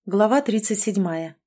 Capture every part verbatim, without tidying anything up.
Глава тридцать седьмая.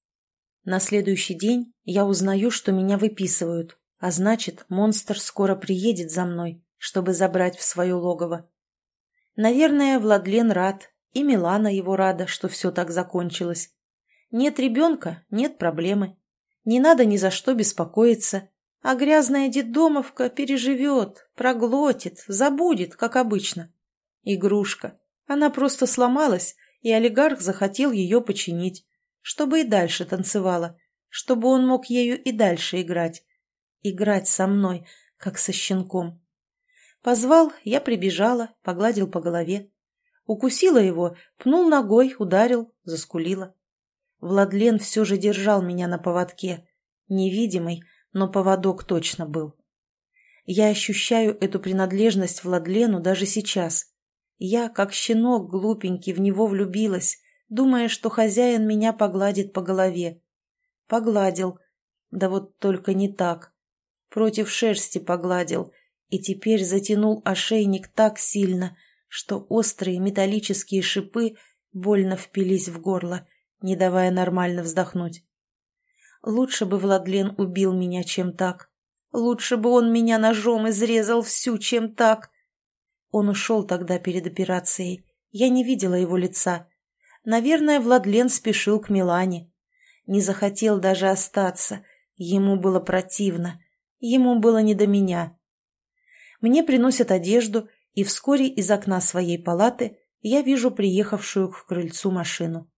На следующий день я узнаю, что меня выписывают, а значит, монстр скоро приедет за мной, чтобы забрать в свое логово. Наверное, Владлен рад, и Милана его рада, что все так закончилось. Нет ребенка — нет проблемы. Не надо ни за что беспокоиться, а грязная детдомовка переживет, проглотит, забудет, как обычно. Игрушка. Она просто сломалась, и олигарх захотел ее починить, чтобы и дальше танцевала, чтобы он мог ею и дальше играть. Играть со мной, как со щенком. Позвал, я прибежала, погладил по голове. Укусила его, пнул ногой, ударил, заскулила. Владлен все же держал меня на поводке. Невидимый, но поводок точно был. Я ощущаю эту принадлежность Владлену даже сейчас. Я, как щенок глупенький, в него влюбилась, думая, что хозяин меня погладит по голове. Погладил. Да вот только не так. Против шерсти погладил. И теперь затянул ошейник так сильно, что острые металлические шипы больно впились в горло, не давая нормально вздохнуть. Лучше бы Владлен убил меня, чем так. Лучше бы он меня ножом изрезал всю, чем так. Он ушел тогда перед операцией. Я не видела его лица. Наверное, Владлен спешил к Милане. Не захотел даже остаться. Ему было противно. Ему было не до меня. Мне приносят одежду, и вскоре из окна своей палаты я вижу приехавшую к крыльцу машину.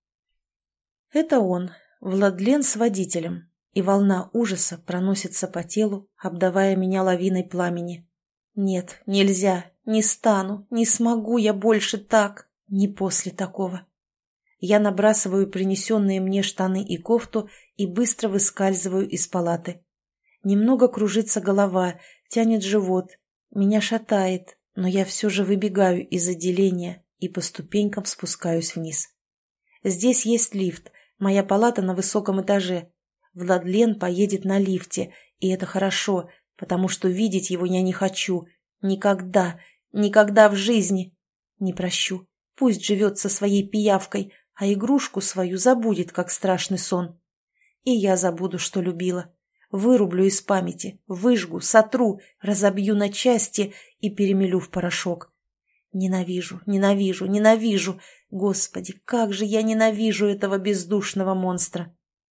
Это он, Владлен с водителем, и волна ужаса проносится по телу, обдавая меня лавиной пламени. Нет, нельзя. Не стану, не смогу я больше так, не после такого. Я набрасываю принесенные мне штаны и кофту и быстро выскальзываю из палаты. Немного кружится голова, тянет живот. Меня шатает, но я все же выбегаю из отделения и по ступенькам спускаюсь вниз. Здесь есть лифт, моя палата на высоком этаже. Владлен поедет на лифте, и это хорошо, потому что видеть его я не хочу. Никогда. Никогда в жизни. Не прощу. Пусть живет со своей пиявкой, а игрушку свою забудет, как страшный сон. И я забуду, что любила. Вырублю из памяти, выжгу, сотру, разобью на части и перемелю в порошок. Ненавижу, ненавижу, ненавижу. Господи, как же я ненавижу этого бездушного монстра.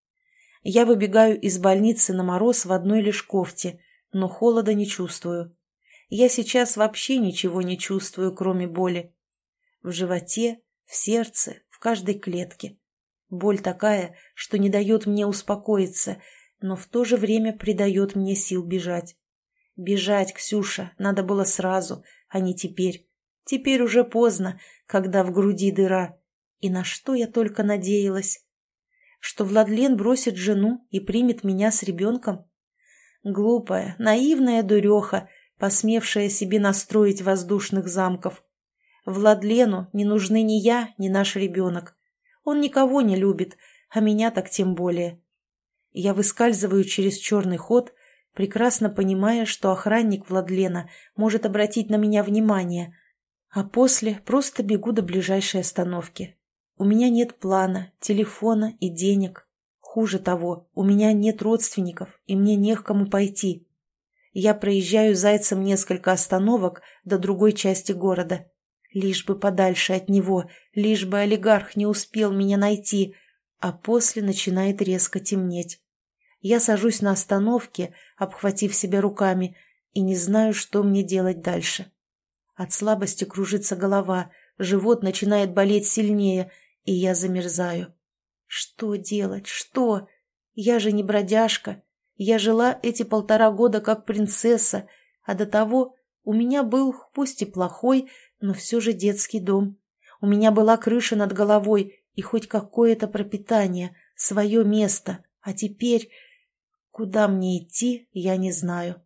Я выбегаю из больницы на мороз в одной лишь кофте, но холода не чувствую. Я сейчас вообще ничего не чувствую, кроме боли. В животе, в сердце, в каждой клетке. Боль такая, что не дает мне успокоиться, но в то же время придает мне сил бежать. Бежать, Ксюша, надо было сразу, а не теперь. Теперь уже поздно, когда в груди дыра. И на что я только надеялась? Что Владлен бросит жену и примет меня с ребенком? Глупая, наивная дуреха, посмевшая себе настроить воздушных замков. Владлену не нужны ни я, ни наш ребенок. Он никого не любит, а меня так тем более. Я выскальзываю через черный ход, прекрасно понимая, что охранник Владлена может обратить на меня внимание, а после просто бегу до ближайшей остановки. У меня нет плана, телефона и денег. Хуже того, у меня нет родственников, и мне не к кому пойти. Я проезжаю зайцем несколько остановок до другой части города. Лишь бы подальше от него, лишь бы олигарх не успел меня найти, а после начинает резко темнеть. Я сажусь на остановке, обхватив себя руками, и не знаю, что мне делать дальше. От слабости кружится голова, живот начинает болеть сильнее, и я замерзаю. Что делать? Что? Я же не бродяжка. Я жила эти полтора года как принцесса, а до того у меня был, пусть и плохой, но все же детский дом. У меня была крыша над головой и хоть какое-то пропитание, свое место. А теперь куда мне идти, я не знаю.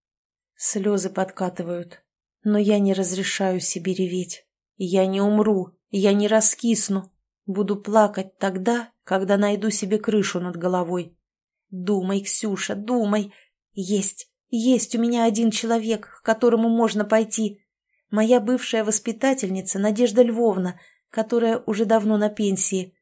Слезы подкатывают, но я не разрешаю себе реветь. Я не умру, я не раскисну. Буду плакать тогда, когда найду себе крышу над головой. Думай, Ксюша, думай. Есть, есть у меня один человек, к которому можно пойти. Моя бывшая воспитательница Надежда Львовна, которая уже давно на пенсии.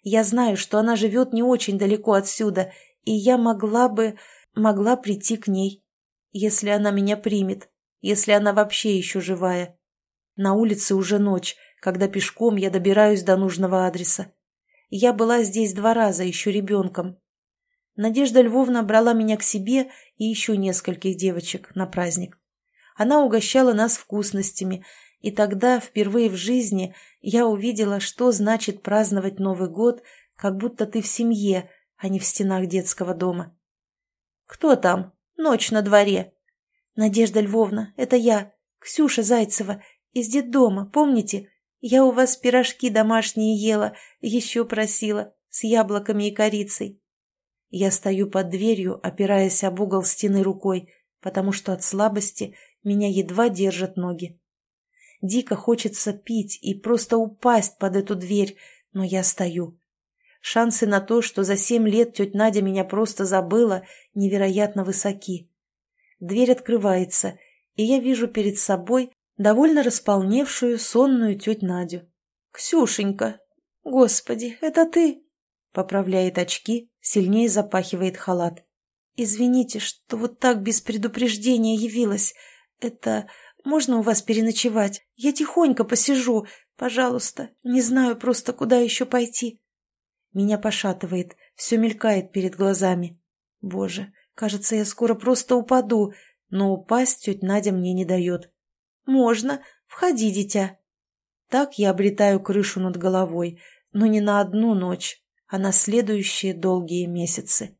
Я знаю, что она живет не очень далеко отсюда, и я могла бы... могла прийти к ней, если она меня примет, если она вообще еще живая. На улице уже ночь, когда пешком я добираюсь до нужного адреса. Я была здесь два раза, еще ребенком. Надежда Львовна брала меня к себе и еще нескольких девочек на праздник. Она угощала нас вкусностями, и тогда, впервые в жизни, я увидела, что значит праздновать Новый год, как будто ты в семье, а не в стенах детского дома. «Кто там? Ночь на дворе». «Надежда Львовна, это я, Ксюша Зайцева, из детдома, помните? Я у вас пирожки домашние ела, еще просила, с яблоками и корицей». Я стою под дверью, опираясь об угол стены рукой, потому что от слабости меня едва держат ноги. Дико хочется пить и просто упасть под эту дверь, но я стою. Шансы на то, что за семь лет тетя Надя меня просто забыла, невероятно высоки. Дверь открывается, и я вижу перед собой довольно располневшую, сонную тетю Надю. «Ксюшенька! Господи, это ты!» Поправляет очки, сильнее запахивает халат. «Извините, что вот так без предупреждения явилась. Это... Можно у вас переночевать? Я тихонько посижу. Пожалуйста, не знаю просто, куда еще пойти». Меня пошатывает, все мелькает перед глазами. Боже, кажется, я скоро просто упаду, но упасть тетя Надя мне не дает. «Можно. Входи, дитя». Так я обретаю крышу над головой, но не на одну ночь, а на следующие долгие месяцы.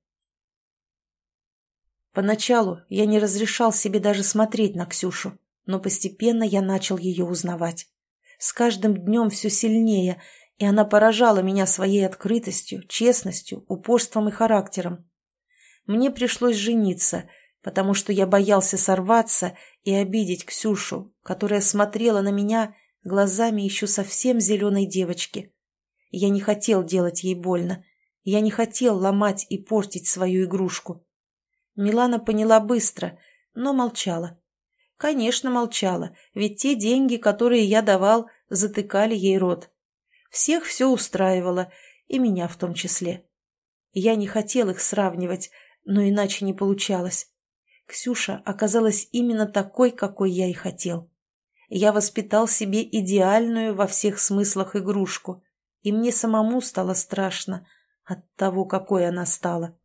Поначалу я не разрешал себе даже смотреть на Ксюшу, но постепенно я начал ее узнавать. С каждым днем все сильнее, и она поражала меня своей открытостью, честностью, упорством и характером. Мне пришлось жениться, потому что я боялся сорваться и обидеть Ксюшу, которая смотрела на меня глазами еще совсем зеленой девочки. Я не хотел делать ей больно, я не хотел ломать и портить свою игрушку. Милана поняла быстро, но молчала. Конечно, молчала, ведь те деньги, которые я давал, затыкали ей рот. Всех все устраивало, и меня в том числе. Я не хотел их сравнивать, но иначе не получалось. Ксюша оказалась именно такой, какой я и хотел. Я воспитал себе идеальную во всех смыслах игрушку, и мне самому стало страшно от того, какой она стала.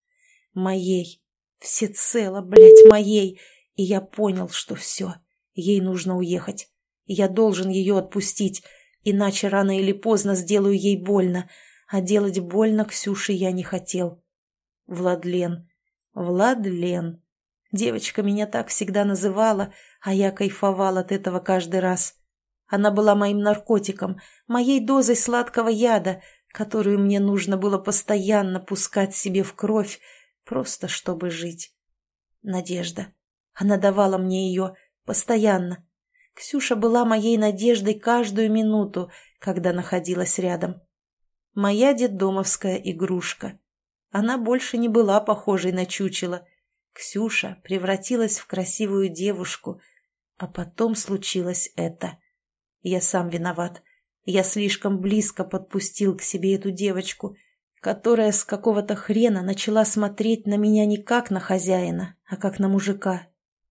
Моей, всецело, блядь, моей, и я понял, что все, ей нужно уехать. Я должен ее отпустить, иначе рано или поздно сделаю ей больно, а делать больно Ксюше я не хотел. Владлен, Владлен. Девочка меня так всегда называла, а я кайфовал от этого каждый раз. Она была моим наркотиком, моей дозой сладкого яда, которую мне нужно было постоянно пускать себе в кровь, просто чтобы жить. Надежда. Она давала мне ее постоянно. Ксюша была моей надеждой каждую минуту, когда находилась рядом. Моя детдомовская игрушка. Она больше не была похожей на чучело. Ксюша превратилась в красивую девушку, а потом случилось это. Я сам виноват. Я слишком близко подпустил к себе эту девочку, которая с какого-то хрена начала смотреть на меня не как на хозяина, а как на мужика.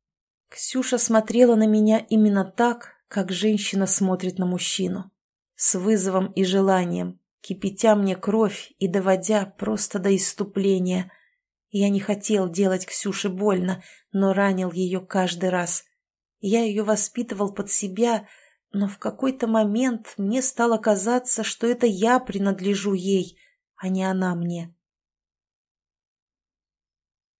Ксюша смотрела на меня именно так, как женщина смотрит на мужчину. С вызовом и желанием, кипятя мне кровь и доводя просто до исступления. Я не хотел делать Ксюше больно, но ранил ее каждый раз. Я ее воспитывал под себя, но в какой-то момент мне стало казаться, что это я принадлежу ей, а не она мне.